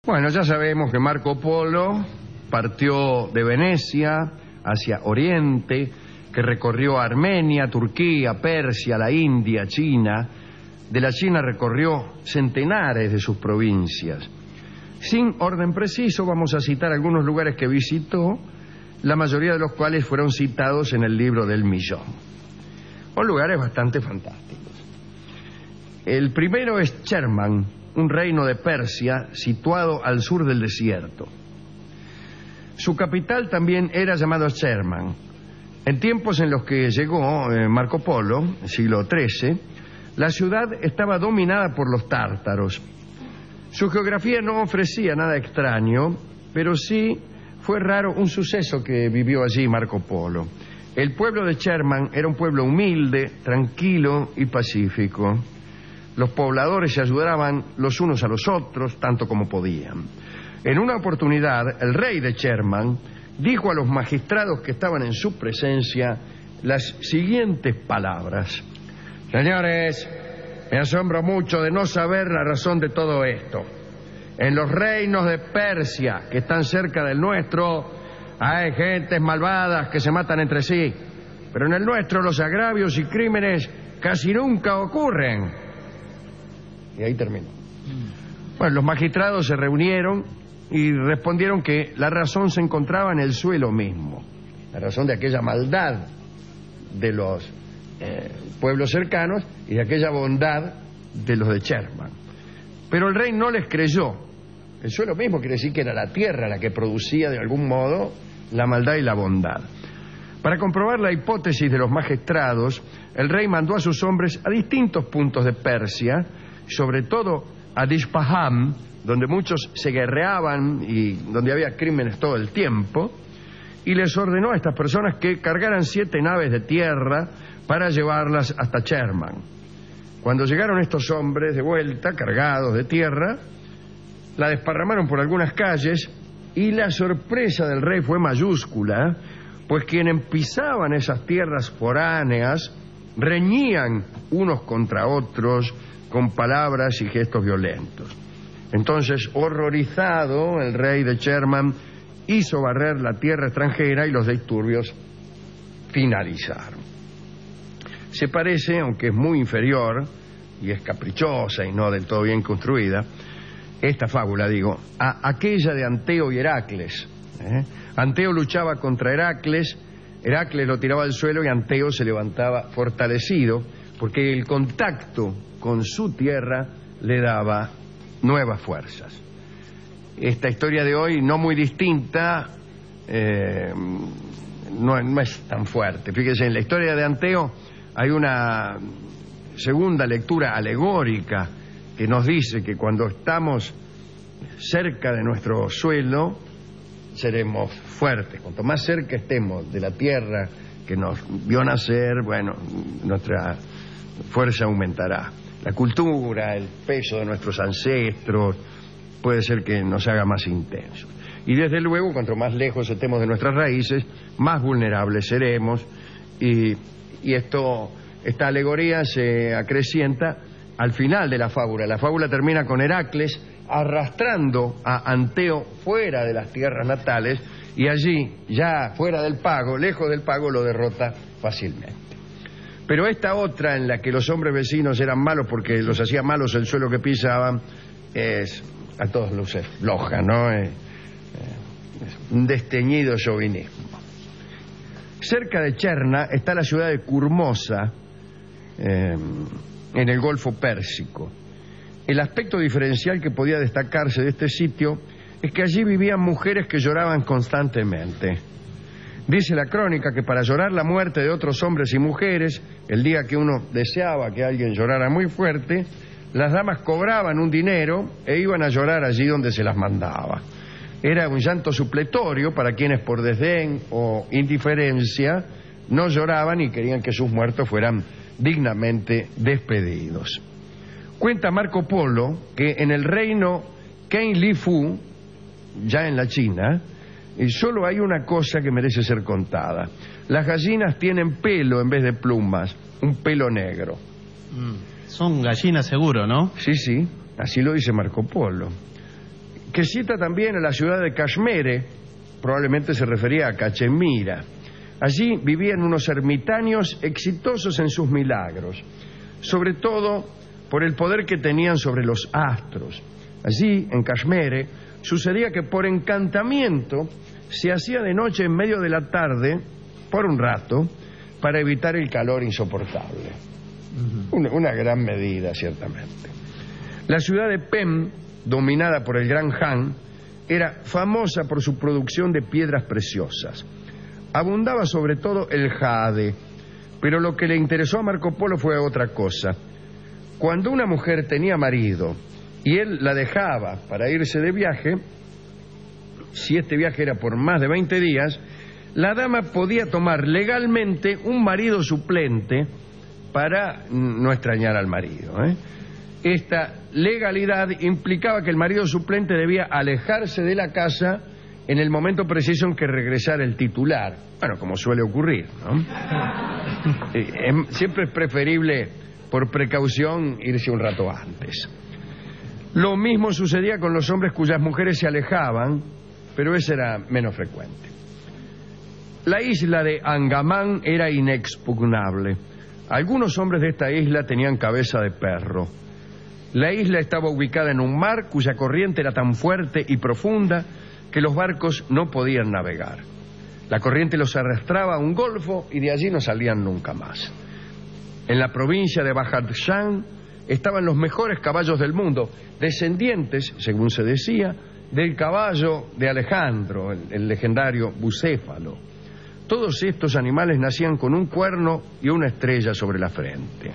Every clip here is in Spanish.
Bueno, ya sabemos que Marco Polo partió de Venecia hacia Oriente, que recorrió Armenia, Turquía, Persia, la India, China. De la China recorrió centenares de sus provincias. Sin orden preciso, vamos a citar algunos lugares que visitó, la mayoría de los cuales fueron citados en el libro del Millón. Son lugares bastante fantásticos. El primero es Cherman, un reino de Persia situado al sur del desierto. Su capital también era llamado Cherman. En tiempos en los que llegó Marco Polo, siglo XIII, la ciudad estaba dominada por los tártaros. Su geografía no ofrecía nada extraño, pero sí fue raro un suceso que vivió allí Marco Polo. El pueblo de Cherman era un pueblo humilde, tranquilo y pacífico. Los pobladores se ayudaban los unos a los otros tanto como podían. En una oportunidad, el rey de Cherman dijo a los magistrados que estaban en su presencia las siguientes palabras: Señores, me asombro mucho de no saber la razón de todo esto. En los reinos de Persia, que están cerca del nuestro, hay gentes malvadas que se matan entre sí, pero en el nuestro los agravios y crímenes casi nunca ocurren. Y ahí terminó. Bueno, los magistrados se reunieron y respondieron que la razón se encontraba en el suelo mismo, la razón de aquella maldad de los pueblos cercanos y de aquella bondad de los de Cherman. Pero el rey no les creyó. El suelo mismo quiere decir que era la tierra la que producía de algún modo la maldad y la bondad. Para comprobar la hipótesis de los magistrados, el rey mandó a sus hombres a distintos puntos de Persia, sobre todo a Dispaham, donde muchos se guerreaban y donde había crímenes todo el tiempo, y les ordenó a estas personas que cargaran 7 naves de tierra para llevarlas hasta Cherman. Cuando llegaron estos hombres de vuelta, cargados de tierra, la desparramaron por algunas calles y la sorpresa del rey fue mayúscula, pues quienes pisaban esas tierras foráneas reñían unos contra otros con palabras y gestos violentos. Entonces, horrorizado, el rey de Cherman hizo barrer la tierra extranjera y los disturbios finalizaron. Se parece, aunque es muy inferior y es caprichosa y no del todo bien construida, esta fábula, digo, a aquella de Anteo y Heracles. Anteo luchaba contra Heracles, Heracles lo tiraba al suelo y Anteo se levantaba fortalecido porque el contacto con su tierra le daba nuevas fuerzas. Esta historia de hoy, no muy distinta, no es tan fuerte. Fíjese, en la historia de Anteo hay una segunda lectura alegórica que nos dice que cuando estamos cerca de nuestro suelo seremos fuertes. Cuanto más cerca estemos de la tierra que nos vio nacer, bueno, nuestra fuerza aumentará. La cultura, el peso de nuestros ancestros puede ser que nos haga más intensos. Y desde luego, cuanto más lejos estemos de nuestras raíces, más vulnerables seremos. Y esta alegoría se acrecienta al final de la fábula. La fábula termina con Heracles arrastrando a Anteo fuera de las tierras natales y allí, ya fuera del pago, lejos del pago, lo derrota fácilmente. Pero esta otra, en la que los hombres vecinos eran malos porque los hacía malos el suelo que pisaban, es a todas luces floja, ¿no? Es un desteñido chauvinismo. Cerca de Cherna está la ciudad de Kurmosa, en el Golfo Pérsico. El aspecto diferencial que podía destacarse de este sitio es que allí vivían mujeres que lloraban constantemente. Dice la crónica que para llorar la muerte de otros hombres y mujeres, el día que uno deseaba que alguien llorara muy fuerte, las damas cobraban un dinero e iban a llorar allí donde se las mandaba. Era un llanto supletorio para quienes por desdén o indiferencia no lloraban y querían que sus muertos fueran dignamente despedidos. Cuenta Marco Polo que en el reino Qin-Li-Fu, ya en la China, solo hay una cosa que merece ser contada. Las gallinas tienen pelo en vez de plumas, un pelo negro. Son gallinas seguro, ¿no? Sí, así lo dice Marco Polo. que cita también a la ciudad de Kashmere, probablemente se refería a Cachemira. Allí vivían unos ermitaños exitosos en sus milagros, sobre todo por el poder que tenían sobre los astros. Allí, en Kashmere, sucedía que por encantamiento se hacía de noche en medio de la tarde, por un rato, para evitar el calor insoportable. Una gran medida, ciertamente. La ciudad de Pem, dominada por el Gran Han, era famosa por su producción de piedras preciosas. Abundaba sobre todo el jade, pero lo que le interesó a Marco Polo fue otra cosa. Cuando una mujer tenía marido y él la dejaba para irse de viaje, si este viaje era por más de 20 días, la dama podía tomar legalmente un marido suplente para no extrañar al marido. Esta legalidad implicaba que el marido suplente debía alejarse de la casa en el momento preciso en que regresara el titular. Bueno, como suele ocurrir, ¿no? Siempre es preferible, por precaución, irse un rato antes. Lo mismo sucedía con los hombres cuyas mujeres se alejaban, pero ese era menos frecuente. La isla de Angamán era inexpugnable. Algunos hombres de esta isla tenían cabeza de perro. La isla estaba ubicada en un mar cuya corriente era tan fuerte y profunda que los barcos no podían navegar. La corriente los arrastraba a un golfo y de allí no salían nunca más. En la provincia de Badakhshan estaban los mejores caballos del mundo, descendientes, según se decía, del caballo de Alejandro, el legendario bucéfalo. Todos estos animales nacían con un cuerno y una estrella sobre la frente.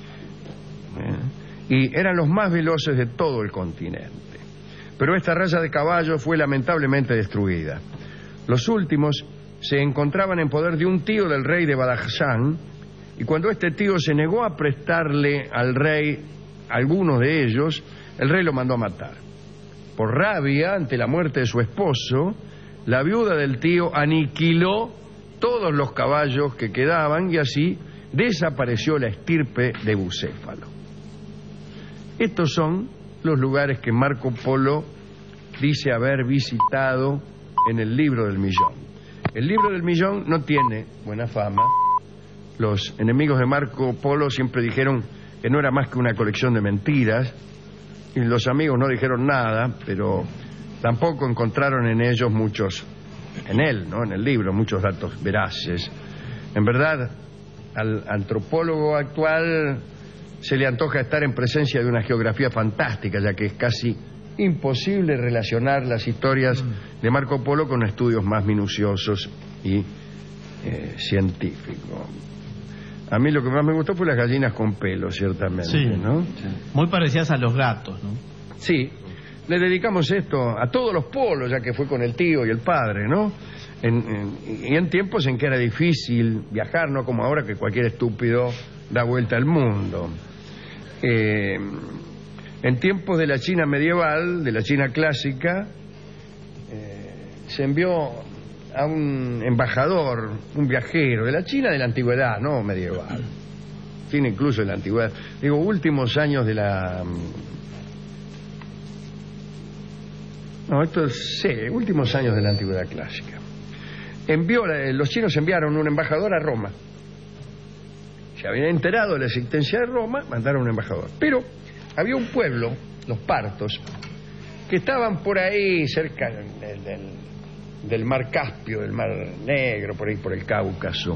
Y eran los más veloces de todo el continente. Pero esta raza de caballos fue lamentablemente destruida. Los últimos se encontraban en poder de un tío del rey de Badakhshan, y cuando este tío se negó a prestarle al rey algunos de ellos, el rey lo mandó a matar. Por rabia ante la muerte de su esposo, la viuda del tío aniquiló todos los caballos que quedaban y así desapareció la estirpe de bucéfalo. Estos son los lugares que Marco Polo dice haber visitado en el Libro del Millón. El Libro del Millón no tiene buena fama. Los enemigos de Marco Polo siempre dijeron que no era más que una colección de mentiras, y los amigos no dijeron nada, pero tampoco encontraron en ellos muchos, en él, ¿no?, en el libro, muchos datos veraces. En verdad, al antropólogo actual se le antoja estar en presencia de una geografía fantástica, ya que es casi imposible relacionar las historias de Marco Polo con estudios más minuciosos y científicos. A mí lo que más me gustó fue las gallinas con pelo, ciertamente, sí, ¿no? Sí. Muy parecidas a los gatos, ¿no? Sí, le dedicamos esto a todos los polos, ya que fue con el tío y el padre, ¿no? Y en tiempos en que era difícil viajar, no como ahora que cualquier estúpido da vuelta al mundo. En tiempos de la China medieval, de la China clásica, se envió a un embajador, un viajero de la China de la antigüedad, no medieval, China incluso de la antigüedad, digo, últimos años de la... No, últimos años de la antigüedad clásica. Los chinos enviaron un embajador a Roma. Se habían enterado de la existencia de Roma, mandaron un embajador. Pero había un pueblo, los partos, que estaban por ahí cerca del mar Caspio, del mar Negro, por ahí por el Cáucaso,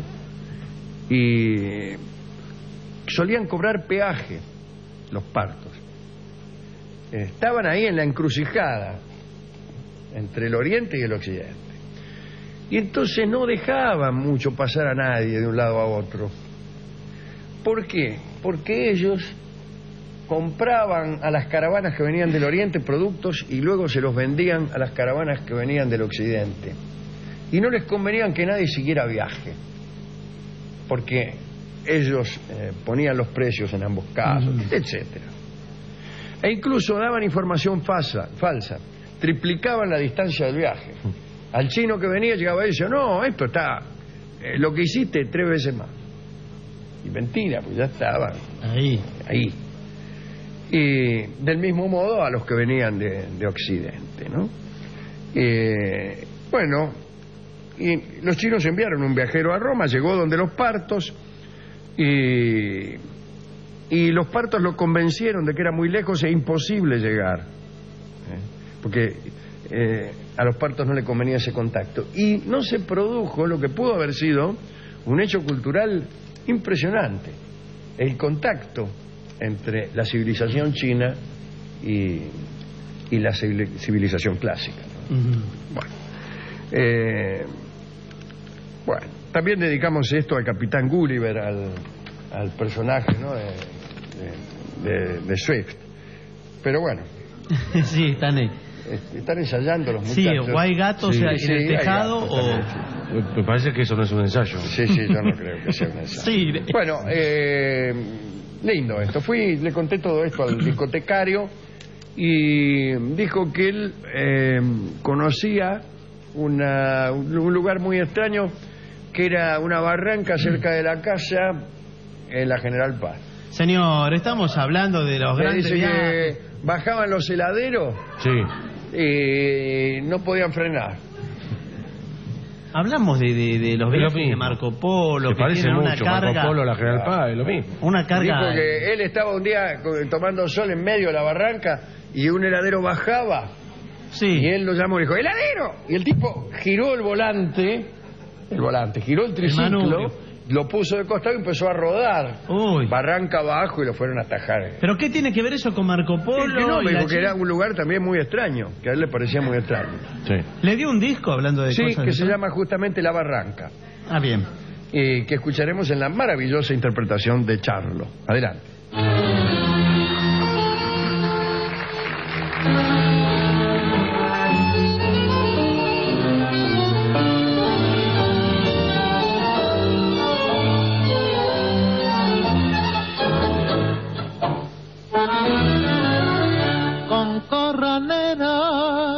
y solían cobrar peaje los partos. Estaban ahí en la encrucijada entre el oriente y el occidente, y entonces no dejaban mucho pasar a nadie de un lado a otro. ¿Por qué? Porque ellos compraban a las caravanas que venían del oriente productos y luego se los vendían a las caravanas que venían del occidente, y no les convenían que nadie siguiera viaje porque ellos ponían los precios en ambos casos, etcétera. E incluso daban información falsa, triplicaban la distancia del viaje. Al chino que venía llegaba y decía, no, esto está lo que hiciste 3 veces más. Y mentira, pues ya estaban ahí. y del mismo modo a los que venían de Occidente, ¿no? Bueno, y los chinos enviaron un viajero a Roma, llegó donde los partos y los partos lo convencieron de que era muy lejos e imposible llegar, porque a los partos no le convenía ese contacto, y no se produjo lo que pudo haber sido un hecho cultural impresionante, el contacto entre la civilización china y la civilización clásica, ¿no? Bueno, también dedicamos esto al capitán Gulliver, al personaje, ¿no?, de Swift. Pero bueno. Sí, están ensayando los muchachos. Sí, o hay gatos en el tejado o... Me parece que eso no es un ensayo. Sí, yo no creo que sea un ensayo. Sí. Bueno, lindo esto. Le conté todo esto al discotecario y dijo que él conocía un lugar muy extraño, que era una barranca cerca de la casa en la General Paz. Señor, estamos hablando de los grandes dice viajes. que bajaban los heladeros y no podían frenar. Hablamos de los viajes de Marco Polo, que parece tienen mucho una carga, Marco Polo, la General Paz, es lo mismo. Una carga. Dijo que él estaba un día tomando sol en medio de la barranca y un heladero bajaba. Sí. Y él lo llamó y dijo, ¡heladero! Y el tipo giró el volante, giró el triciclo, lo puso de costado y empezó a rodar. Uy. Barranca abajo y lo fueron a atajar. ¿Pero qué tiene que ver eso con Marco Polo? No, me y dijo que era un lugar también muy extraño, que a él le parecía muy extraño. Sí. ¿Le dio un disco hablando de cosas? Sí, que se llama justamente La Barranca. Ah, bien. Que escucharemos en la maravillosa interpretación de Charlo. Adelante. Con corranera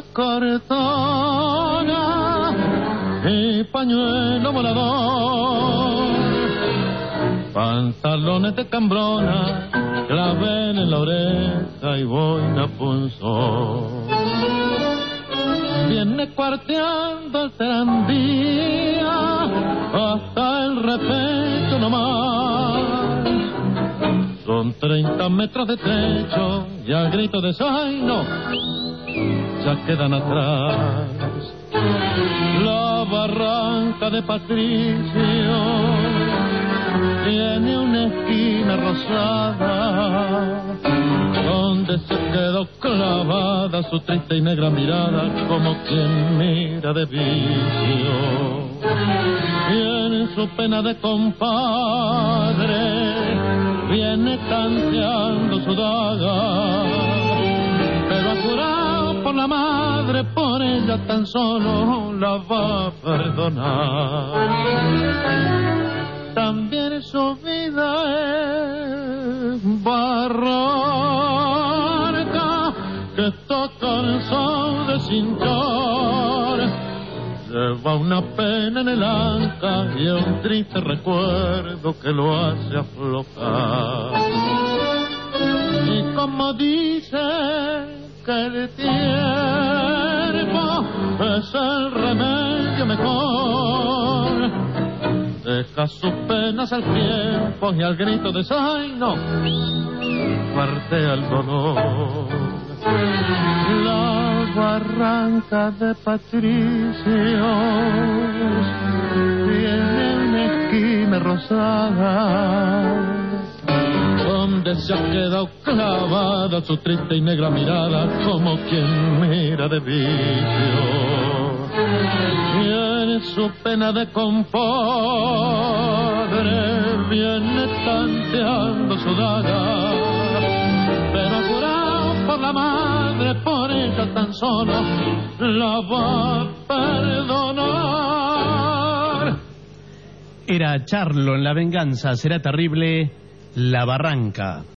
cortona y pañuelo volador, pantalones de cambrona, clavel en la oreja y boina punzón. Viene cuarteando el terandía hasta el respeto nomás. Son 30 metros de techo y al grito de Zaino ya quedan atrás. La barranca de Patricio tiene una esquina rosada donde se quedó clavada su triste y negra mirada como quien mira de vicio. Y en su pena de compadre viene tanteando su daga, pero apurado por la madre, por ella tan solo la va a perdonar. También su vida es barranca que está cansado de cinchar. Lleva una pena en el anca y un triste recuerdo que lo hace aflojar. Y como dice que el tiempo es el remedio mejor, deja sus penas al tiempo y al grito de Zaino partea el dolor. La barranca de Patricio tiene una esquina rosada donde se ha quedado clavada su triste y negra mirada como quien mira de vicio. Y en su pena de compadre viene tanteando su daga, pero curado por la madre, por ella tan solo la va a perdonar. Era Charlo en La Venganza Será Terrible, La Barranca.